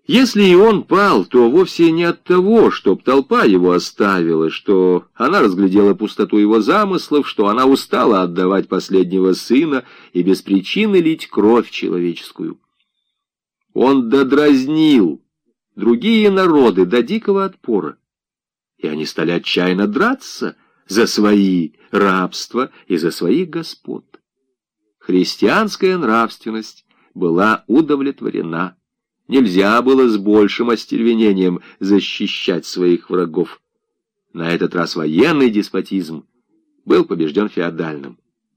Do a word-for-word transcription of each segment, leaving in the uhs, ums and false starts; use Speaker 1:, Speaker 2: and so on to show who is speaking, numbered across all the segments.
Speaker 1: Если и он пал, то вовсе не от того, чтоб толпа его оставила, что она разглядела пустоту его замыслов, что она устала отдавать последнего сына и без причины лить кровь человеческую. Он додразнил другие народы до дикого отпора, и они стали отчаянно драться за свои рабства и за своих господ. Христианская нравственность была удовлетворена. Нельзя было с большим остервенением защищать своих врагов. На этот раз военный деспотизм был побежден феодальным.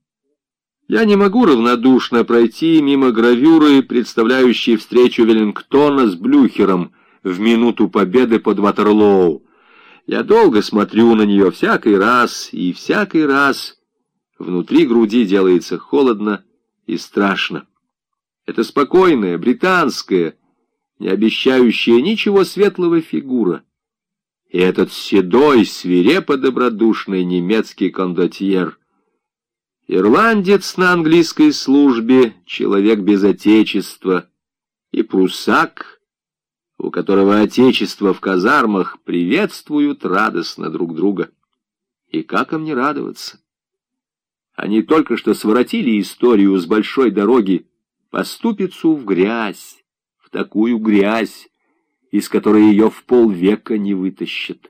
Speaker 1: Я не могу равнодушно пройти мимо гравюры, представляющей встречу Веллингтона с Блюхером в минуту победы под Ватерлоу. Я долго смотрю на нее всякий раз, и всякий раз внутри груди делается холодно и страшно. Это спокойная, британская, не обещающая ничего светлого фигура. И этот седой, свирепо-добродушный немецкий кондотьер. Ирландец на английской службе, человек без отечества, и прусак, у которого отечество в казармах приветствуют радостно друг друга. И как им не радоваться? Они только что своротили историю с большой дороги по ступицу в грязь, в такую грязь, из которой ее в полвека не вытащат.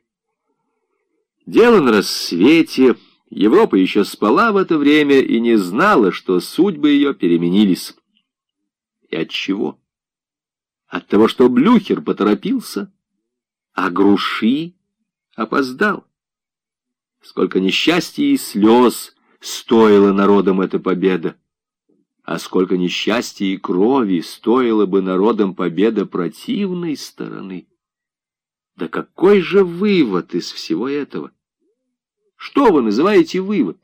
Speaker 1: Дело на рассвете. Европа еще спала в это время и не знала, что судьбы ее переменились. И от чего? От того, что Блюхер поторопился, а Груши опоздал. Сколько несчастья и слез стоила народам эта победа, а сколько несчастья и крови стоила бы народам победа противной стороны. Да какой же вывод из всего этого? Что вы называете вывод?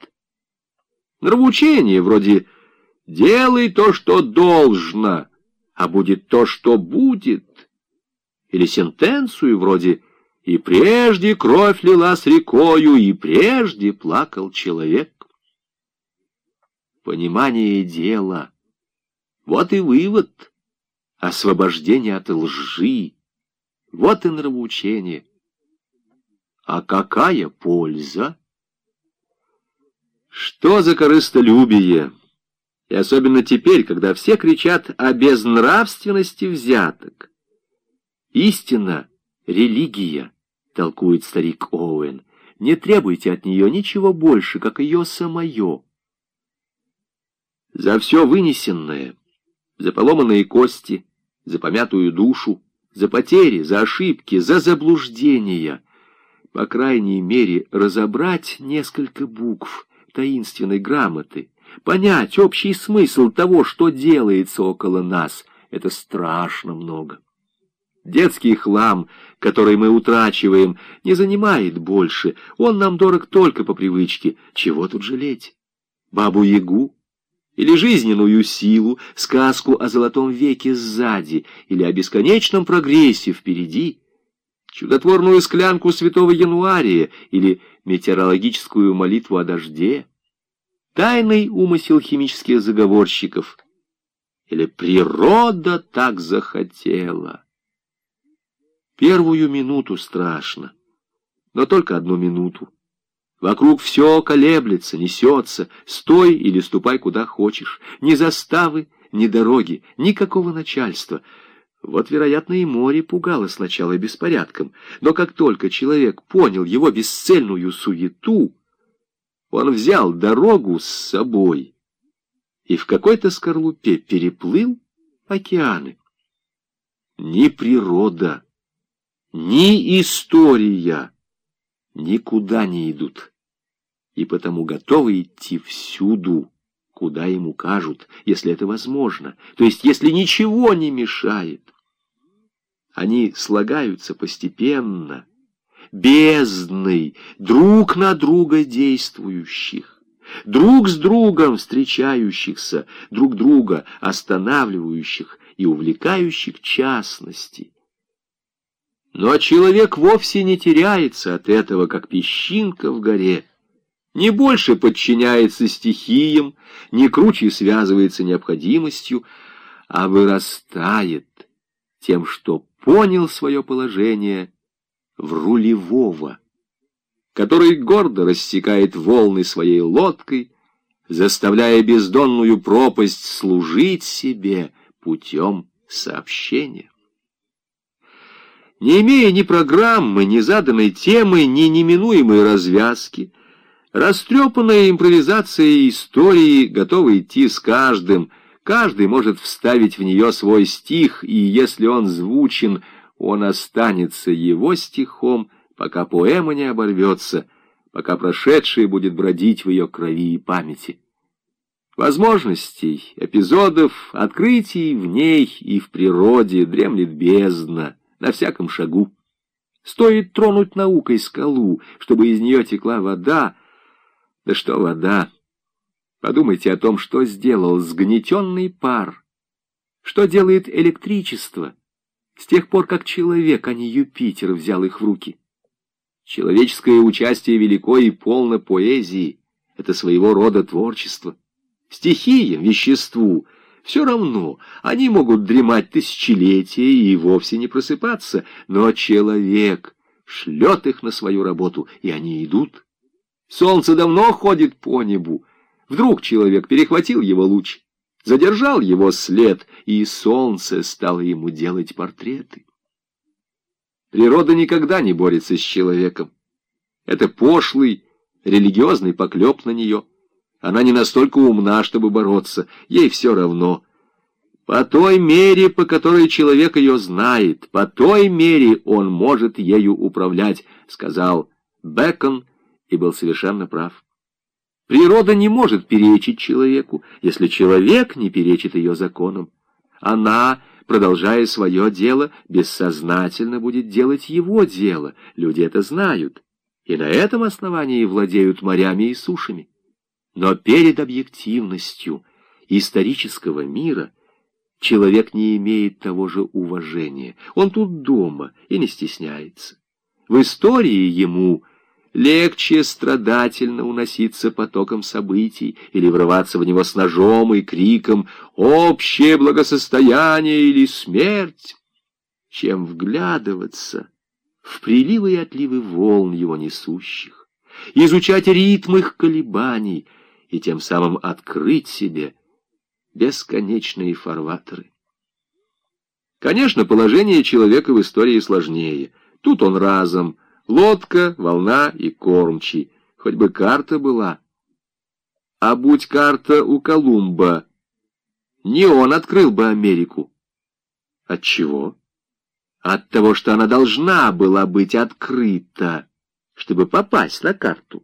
Speaker 1: Нравоучение вроде «делай то, что должно, а будет то, что будет». Или сентенцию вроде «и прежде кровь лилась рекою, и прежде плакал человек». Понимание дела. Вот и вывод. Освобождение от лжи. Вот и нравоучение. А какая польза? Что за корыстолюбие? И особенно теперь, когда все кричат о безнравственности взяток. Истина, религия, толкует старик Оуэн. Не требуйте от нее ничего больше, как ее самое. За все вынесенное, за поломанные кости, за помятую душу, за потери, за ошибки, за заблуждения, по крайней мере, разобрать несколько букв таинственной грамоты, понять общий смысл того, что делается около нас, это страшно много. Детский хлам, который мы утрачиваем, не занимает больше, он нам дорог только по привычке. Чего тут жалеть? Бабу-ягу? Или жизненную силу, сказку о золотом веке сзади, или о бесконечном прогрессе впереди, чудотворную склянку святого Януария, или метеорологическую молитву о дожде, тайный умысел химических заговорщиков, или природа так захотела. Первую минуту страшно, но только одну минуту. Вокруг все колеблется, несется, стой или ступай куда хочешь. Ни заставы, ни дороги, никакого начальства. Вот, вероятно, и море пугало сначала беспорядком, но как только человек понял его бесцельную суету, он взял дорогу с собой и в какой-то скорлупе переплыл океаны. Ни природа, ни история никуда не идут, и потому готовы идти всюду, куда им укажут, если это возможно, то есть если ничего не мешает. Они слагаются постепенно, бездной, друг на друга действующих, друг с другом встречающихся, друг друга останавливающих и увлекающих частности. Но человек вовсе не теряется от этого, как песчинка в горе, не больше подчиняется стихиям, не круче связывается необходимостью, а вырастает, Тем, что понял свое положение в рулевого, который гордо рассекает волны своей лодкой, заставляя бездонную пропасть служить себе путем сообщения. Не имея ни программы, ни заданной темы, ни неминуемой развязки, растрепанная импровизация истории готова идти с каждым. Каждый может вставить в нее свой стих, и если он звучен, он останется его стихом, пока поэма не оборвется, пока прошедшее будет бродить в ее крови и памяти. Возможностей, эпизодов, открытий в ней и в природе дремлет бездна на всяком шагу. Стоит тронуть наукой скалу, чтобы из нее текла вода. Да что вода? Подумайте о том, что сделал сгнетенный пар, что делает электричество с тех пор, как человек, а не Юпитер, взял их в руки. Человеческое участие велико и полно поэзии. Это своего рода творчество. Стихиям, веществу все равно. Они могут дремать тысячелетия и вовсе не просыпаться, но человек шлет их на свою работу, и они идут. Солнце давно ходит по небу. Вдруг человек перехватил его луч, задержал его след, и солнце стало ему делать портреты. Природа никогда не борется с человеком. Это пошлый, религиозный поклеп на нее. Она не настолько умна, чтобы бороться, ей все равно. По той мере, по которой человек ее знает, по той мере он может ею управлять, сказал Бэкон, и был совершенно прав. Природа не может перечить человеку, если человек не перечит ее законам. Она, продолжая свое дело, бессознательно будет делать его дело. Люди это знают, и на этом основании владеют морями и сушами. Но перед объективностью исторического мира человек не имеет того же уважения. Он тут дома и не стесняется. В истории ему легче страдательно уноситься потоком событий или врываться в него с ножом и криком «Общее благосостояние или смерть!», чем вглядываться в приливы и отливы волн его несущих, изучать ритм их колебаний и тем самым открыть себе бесконечные фарватеры. Конечно, положение человека в истории сложнее. Тут он разом лодка, волна и кормчий. Хоть бы карта была. А будь карта у Колумба, не он открыл бы Америку. Отчего? От того, что она должна была быть открыта, чтобы попасть на карту.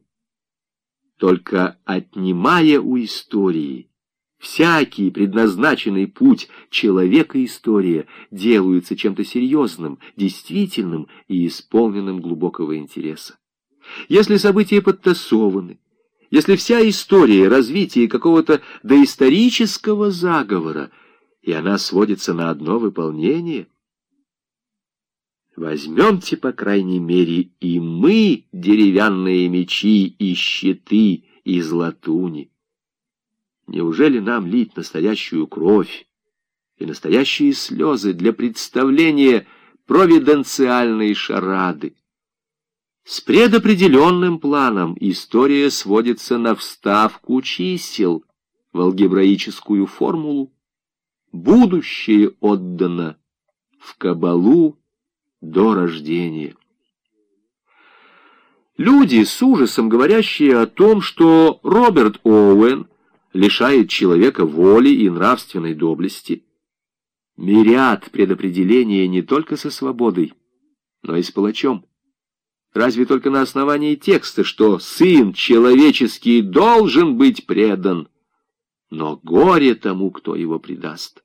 Speaker 1: Только отнимая у истории всякий предназначенный путь, человека и история делаются чем-то серьезным, действительным и исполненным глубокого интереса. Если события подтасованы, если вся история развития какого-то доисторического заговора, и она сводится на одно выполнение, возьмемте, по крайней мере, и мы деревянные мечи и щиты из латуни. Неужели нам лить настоящую кровь и настоящие слезы для представления провиденциальной шарады? С предопределенным планом история сводится на вставку чисел в алгебраическую формулу. Будущее отдано в кабалу до рождения. Люди, с ужасом говорящие о том, что Роберт Оуэн лишает человека воли и нравственной доблести, мирят предопределения не только со свободой, но и с палачом. Разве только на основании текста, что сын человеческий должен быть предан, но горе тому, кто его предаст.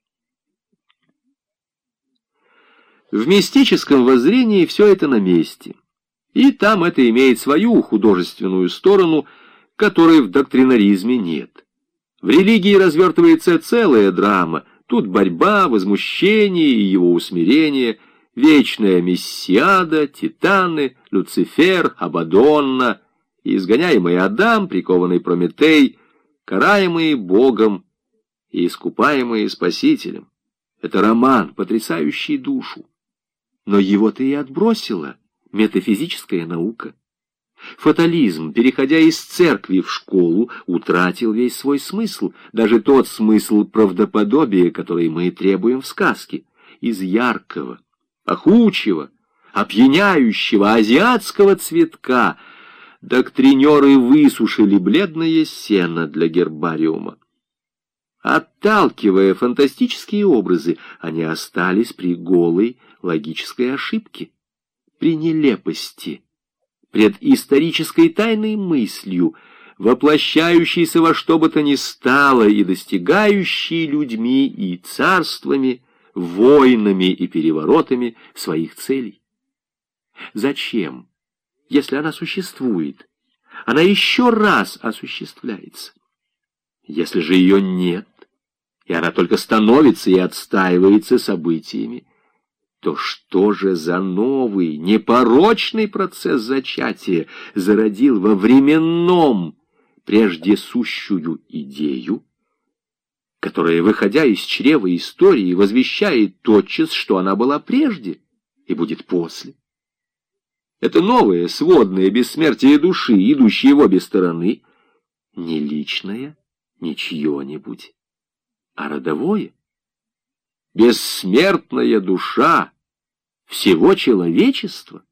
Speaker 1: В мистическом воззрении все это на месте, и там это имеет свою художественную сторону, которой в доктринаризме нет. В религии развертывается целая драма, тут борьба, возмущение и его усмирение, вечная мессиада, титаны, Люцифер, Абадонна, изгоняемый Адам, прикованный Прометей, караемые Богом и искупаемые Спасителем. Это роман, потрясающий душу. Но его-то и отбросила метафизическая наука. Фатализм, переходя из церкви в школу, утратил весь свой смысл, даже тот смысл правдоподобия, который мы требуем в сказке. Из яркого, пахучего, опьяняющего азиатского цветка доктринеры высушили бледное сено для гербариума. Отталкивая фантастические образы, они остались при голой логической ошибке, при нелепости, пред исторической тайной мыслью, воплощающейся во что бы то ни стало и достигающей людьми и царствами, войнами и переворотами своих целей. Зачем, если она существует, она еще раз осуществляется? Если же ее нет, и она только становится и отстаивается событиями, то что же за новый, непорочный процесс зачатия зародил во временном прежде сущую идею, которая, выходя из чрева истории, возвещает тотчас, что она была прежде и будет после? Это новое, сводное бессмертие души, идущее в обе стороны, не личное, не чье-нибудь, а родовое. Бессмертная душа всего человечества.